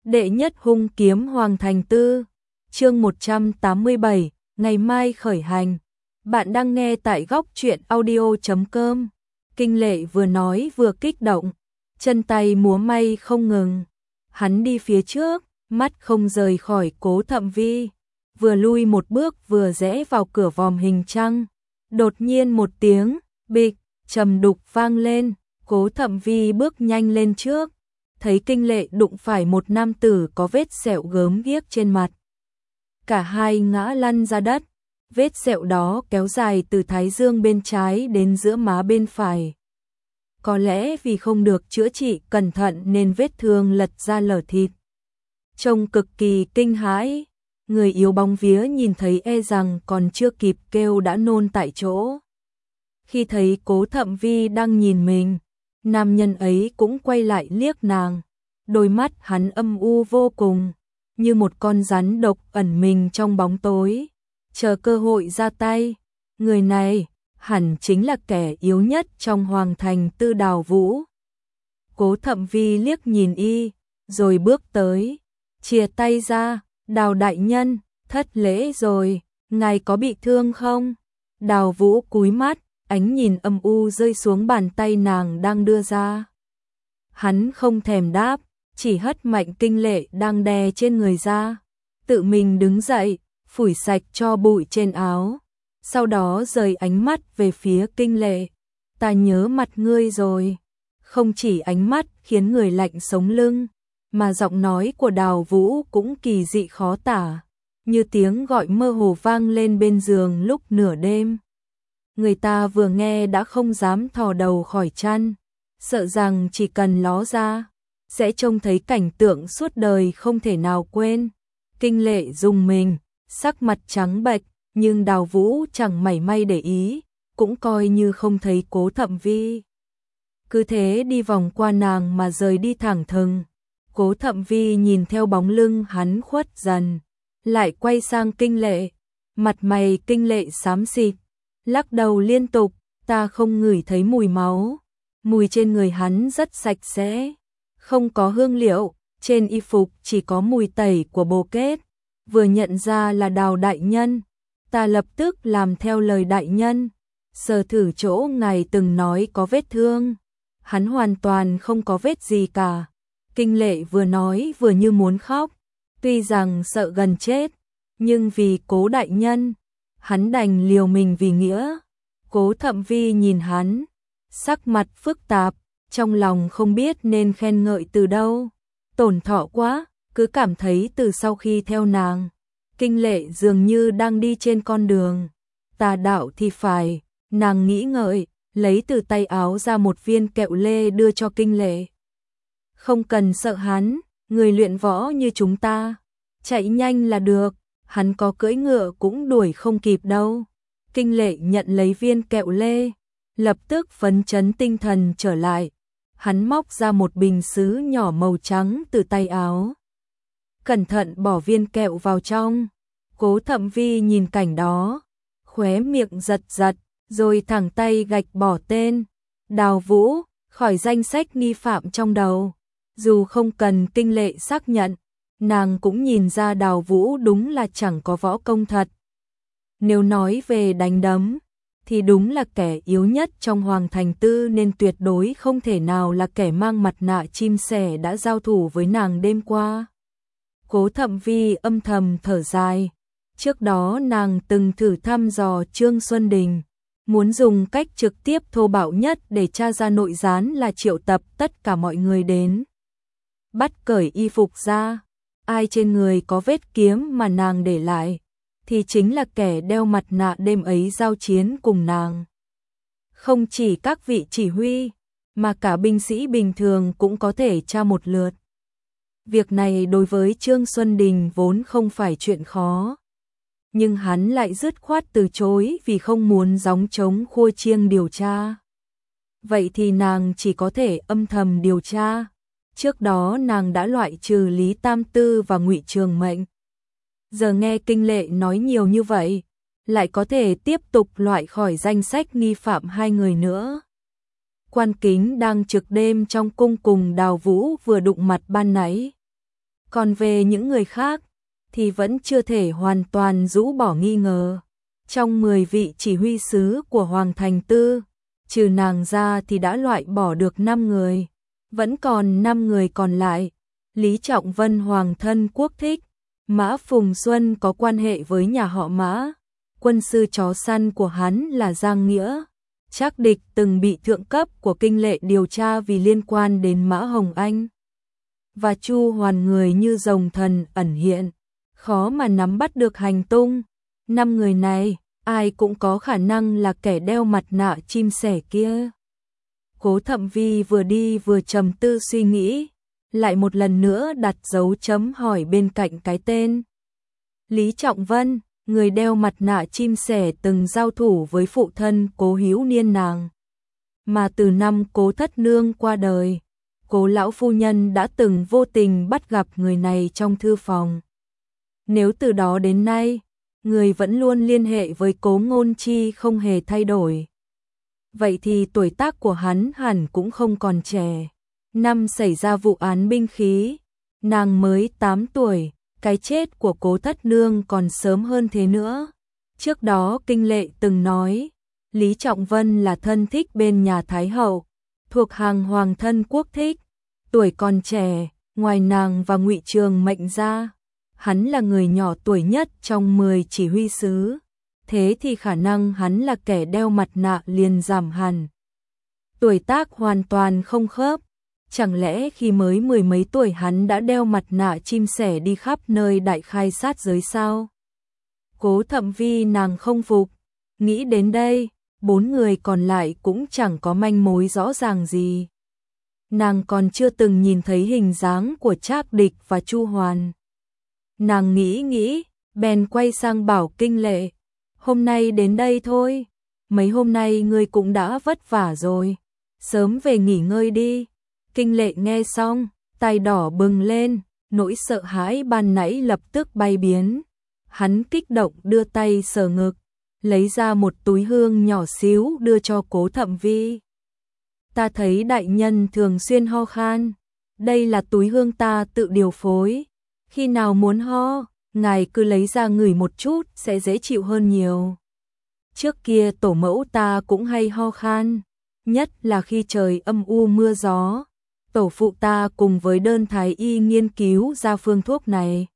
Đệ nhất hung kiếm Hoàng Thành Tư, chương 187, ngày mai khởi hành. Bạn đang nghe tại góc truyện audio.com. Kinh Lệ vừa nói vừa kích động, chân tay múa may không ngừng. Hắn đi phía trước, mắt không rời khỏi Cố Thậm Vi, vừa lui một bước vừa rẽ vào cửa vòm hình trăng. Đột nhiên một tiếng bịch trầm đục vang lên, Cố Thậm Vi bước nhanh lên trước, thấy Kinh Lệ đụng phải một nam tử có vết sẹo gớm ghiếc trên mặt. Cả hai ngã lăn ra đất, vết sẹo đó kéo dài từ thái dương bên trái đến giữa má bên phải. Có lẽ vì không được chữa trị cẩn thận nên vết thương lật ra lở thịt. Trông cực kỳ kinh hãi, người yếu bóng vía nhìn thấy e rằng còn chưa kịp kêu đã nôn tại chỗ. Khi thấy Cố Thậm Vi đang nhìn mình, nam nhân ấy cũng quay lại liếc nàng, đôi mắt hắn âm u vô cùng, như một con rắn độc ẩn mình trong bóng tối, chờ cơ hội ra tay. Người này hẳn chính là kẻ yếu nhất trong Hoàng Thành Tư, Đào Vũ. Cố Thậm Vi liếc nhìn y, rồi bước tới, chìa tay ra, Đào đại nhân, thất lễ rồi, ngài có bị thương không? Đào Vũ cúi mắt, ánh nhìn âm u rơi xuống bàn tay nàng đang đưa ra. Hắn không thèm đáp, chỉ hất mạnh Kinh Lệ đang đè trên người ra, tự mình đứng dậy, phủi sạch cho bụi trên áo, sau đó rời ánh mắt về phía Kinh Lệ. Ta nhớ mặt ngươi rồi. Không chỉ ánh mắt khiến người lạnh sống lưng, mà giọng nói của Đào Vũ cũng kỳ dị khó tả, như tiếng gọi mơ hồ vang lên bên giường lúc nửa đêm. Người ta vừa nghe đã không dám thò đầu khỏi chăn, sợ rằng chỉ cần ló ra, sẽ trông thấy cảnh tượng suốt đời không thể nào quên. Kinh Lệ rùng mình, sắc mặt trắng bệch, nhưng Đào Vũ chẳng mảy may để ý, cũng coi như không thấy Cố Thậm Vi. Cứ thế đi vòng qua nàng mà rời đi thẳng thừng. Cố Thậm Vi nhìn theo bóng lưng hắn khuất dần, lại quay sang Kinh Lệ, mặt mày Kinh Lệ xám xịt, lắc đầu liên tục. Ta không ngửi thấy mùi máu, mùi trên người hắn rất sạch sẽ, không có hương liệu, trên y phục chỉ có mùi tẩy của bồ kết. Vừa nhận ra là Đào đại nhân, ta lập tức làm theo lời đại nhân, sờ thử chỗ ngài từng nói có vết thương. Hắn hoàn toàn không có vết gì cả. Kinh Lệ vừa nói vừa như muốn khóc, tuy rằng sợ gần chết, nhưng vì Cố đại nhân, hắn đành liều mình vì nghĩa. Cố Thậm Vi nhìn hắn, sắc mặt phức tạp, trong lòng không biết nên khen ngợi từ đâu. Tổn thọ quá, cứ cảm thấy từ sau khi theo nàng, Kinh Lệ dường như đang đi trên con đường tà đạo thì phải. Nàng nghĩ ngợi, lấy từ tay áo ra một viên kẹo lê đưa cho Kinh Lệ. Không cần sợ hắn, người luyện võ như chúng ta, chạy nhanh là được, hắn có cưỡi ngựa cũng đuổi không kịp đâu. Kinh Lệ nhận lấy viên kẹo lê, lập tức phấn chấn tinh thần trở lại. Hắn móc ra một bình sứ nhỏ màu trắng từ tay áo, cẩn thận bỏ viên kẹo vào trong. Cố Thậm Vi nhìn cảnh đó, khóe miệng giật giật, rồi thẳng tay gạch bỏ tên Đào Vũ khỏi danh sách nghi phạm trong đầu. Dù không cần Kinh Lệ xác nhận, nàng cũng nhìn ra Đào Vũ đúng là chẳng có võ công thật. Nếu nói về đánh đấm, thì đúng là kẻ yếu nhất trong Hoàng Thành Tư, nên tuyệt đối không thể nào là kẻ mang mặt nạ chim sẻ đã giao thủ với nàng đêm qua. Cố Thậm Vi âm thầm thở dài. Trước đó nàng từng thử thăm dò Trương Xuân Đình, muốn dùng cách trực tiếp thô bạo nhất để tra ra nội gián là triệu tập tất cả mọi người đến, bắt cởi y phục ra. Ai trên người có vết kiếm mà nàng để lại, thì chính là kẻ đeo mặt nạ đêm ấy giao chiến cùng nàng. Không chỉ các vị chỉ huy, mà cả binh sĩ bình thường cũng có thể tra một lượt. Việc này đối với Trương Xuân Đình vốn không phải chuyện khó, nhưng hắn lại dứt khoát từ chối vì không muốn gióng trống khua chiêng điều tra. Vậy thì nàng chỉ có thể âm thầm điều tra. Trước đó nàng đã loại trừ Lý Tam Tư và Ngụy Trường Mệnh. Giờ nghe Kinh Lệ nói nhiều như vậy, lại có thể tiếp tục loại khỏi danh sách nghi phạm hai người nữa. Quan Kính đang trực đêm trong cung cùng Đào Vũ vừa đụng mặt ban nãy, Còn về những người khác, thì vẫn chưa thể hoàn toàn rũ bỏ nghi ngờ. Trong 10 vị chỉ huy sứ của Hoàng Thành Tư, trừ nàng ra thì đã loại bỏ được 5 người. Vẫn còn 5 người còn lại. Lý Trọng Vân hoàng thân quốc thích, Mã Phùng Xuân có quan hệ với nhà họ Mã, quân sư chó săn của hắn là Giang Nghĩa, Trác Địch từng bị thượng cấp của Kinh Lệ điều tra vì liên quan đến Mã Hồng Anh. Và Chu Hoàn người như rồng thần ẩn hiện, khó mà nắm bắt được hành tung. 5 người này, ai cũng có khả năng là kẻ đeo mặt nạ chim sẻ kia. Cố Thậm Vi vừa đi vừa trầm tư suy nghĩ, lại một lần nữa đặt dấu chấm hỏi bên cạnh cái tên. Lý Trọng Vân, người đeo mặt nạ chim sẻ từng giao thủ với phụ thân Cố Hữu Niên nàng. Mà từ năm Cố Thất Nương qua đời, Cố lão phu nhân đã từng vô tình bắt gặp người này trong thư phòng. Nếu từ đó đến nay, người vẫn luôn liên hệ với Cố Ngôn Chi không hề thay đổi, vậy thì tuổi tác của hắn hẳn cũng không còn trẻ. Năm xảy ra vụ án binh khí, nàng mới 8 tuổi, cái chết của Cố Thất Nương còn sớm hơn thế nữa. Trước đó Kinh Lệ từng nói, Lý Trọng Vân là thân thích bên nhà Thái Hậu, thuộc hàng hoàng thân quốc thích, tuổi còn trẻ, ngoài nàng và Ngụy Trường Mệnh ra, hắn là người nhỏ tuổi nhất trong 10 chỉ huy sứ. Thế thì khả năng hắn là kẻ đeo mặt nạ liền giảm hẳn. Tuổi tác hoàn toàn không khớp. Chẳng lẽ khi mới 10 mấy tuổi hắn đã đeo mặt nạ chim sẻ đi khắp nơi đại khai sát giới sao? Cố Thậm Vi nàng không phục. Nghĩ đến đây, 4 người còn lại cũng chẳng có manh mối rõ ràng gì. Nàng còn chưa từng nhìn thấy hình dáng của Trác Địch và Chu Hoàn. Nàng nghĩ, bèn quay sang bảo Kinh Lệ. Hôm nay đến đây thôi. Mấy hôm nay ngươi cũng đã vất vả rồi. Sớm về nghỉ ngơi đi. Kinh Lệ nghe xong, tai đỏ bừng lên, nỗi sợ hãi ban nãy lập tức bay biến. Hắn kích động đưa tay sờ ngực, lấy ra một túi hương nhỏ xíu đưa cho Cố Thậm Vi. Ta thấy đại nhân thường xuyên ho khan, đây là túi hương ta tự điều phối. Khi nào muốn ho, ngài cứ lấy ra ngửi một chút sẽ dễ chịu hơn nhiều. Trước kia tổ mẫu ta cũng hay ho khan, nhất là khi trời âm u mưa gió. Tổ phụ ta cùng với đơn thái y nghiên cứu ra phương thuốc này.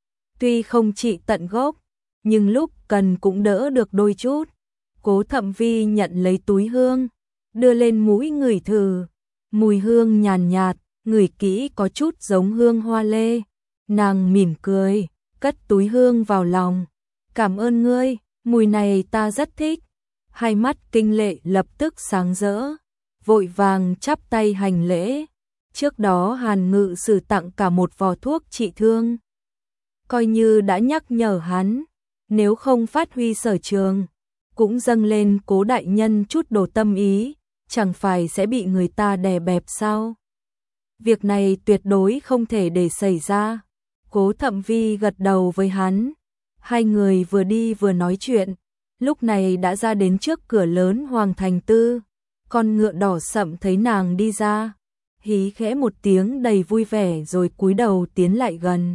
Tuy không trị tận gốc, nhưng lúc cần cũng đỡ được đôi chút. Cố Thậm Vi nhận lấy túi hương, đưa lên mũi ngửi thử. Mùi hương nhàn nhạt, ngửi kỹ có chút giống hương hoa lê. Nàng mỉm cười, cất túi hương vào lòng. Cảm ơn ngươi, mùi này ta rất thích. Hai mắt Kinh Lệ lập tức sáng rỡ, vội vàng chắp tay hành lễ. Trước đó Hàn Ngự Sử tặng cả một vò thuốc trị thương, coi như đã nhắc nhở hắn, nếu không phát huy sở trường, cũng dâng lên Cố đại nhân chút đồ tâm ý, chẳng phải sẽ bị người ta đè bẹp sao? Việc này tuyệt đối không thể để xảy ra. Cố Thậm Vi gật đầu với hắn. Hai người vừa đi vừa nói chuyện, lúc này đã ra đến trước cửa lớn Hoàng Thành Tư. Con ngựa đỏ sậm thấy nàng đi ra, hí khẽ một tiếng đầy vui vẻ rồi cúi đầu tiến lại gần.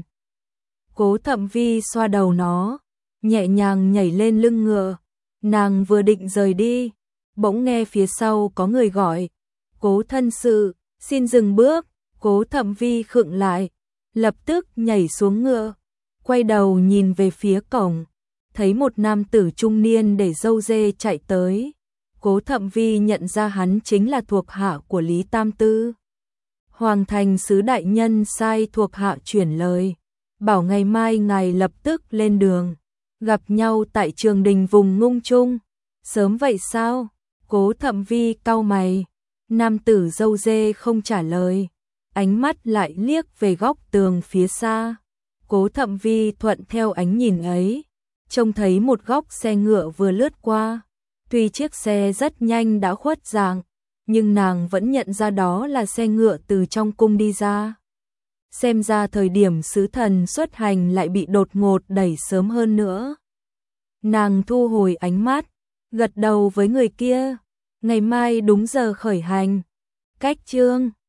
Cố Thậm Vi xoa đầu nó, nhẹ nhàng nhảy lên lưng ngựa. Nàng vừa định rời đi, bỗng nghe phía sau có người gọi, Cố thân sự, xin dừng bước. Cố Thậm Vi khựng lại, lập tức nhảy xuống ngựa, quay đầu nhìn về phía cổng, thấy một nam tử trung niên để râu dê chạy tới. Cố Thậm Vi nhận ra hắn chính là thuộc hạ của Lý Tam Tư. Hoàng thành sứ đại nhân sai thuộc hạ chuyển lời, bảo ngày mai ngài lập tức lên đường, gặp nhau tại trường đình vùng Ngung Trung. Sớm vậy sao? Cố Thậm Vi cau mày. Nam tử râu dê không trả lời, ánh mắt lại liếc về góc tường phía xa. Cố Thậm Vi thuận theo ánh nhìn ấy, trông thấy một góc xe ngựa vừa lướt qua. Tuy chiếc xe rất nhanh đã khuất dạng, nhưng nàng vẫn nhận ra đó là xe ngựa từ trong cung đi ra. Xem ra thời điểm sứ thần xuất hành lại bị đột ngột đẩy sớm hơn nữa. Nàng thu hồi ánh mắt, gật đầu với người kia. Ngày mai đúng giờ khởi hành. Cách chương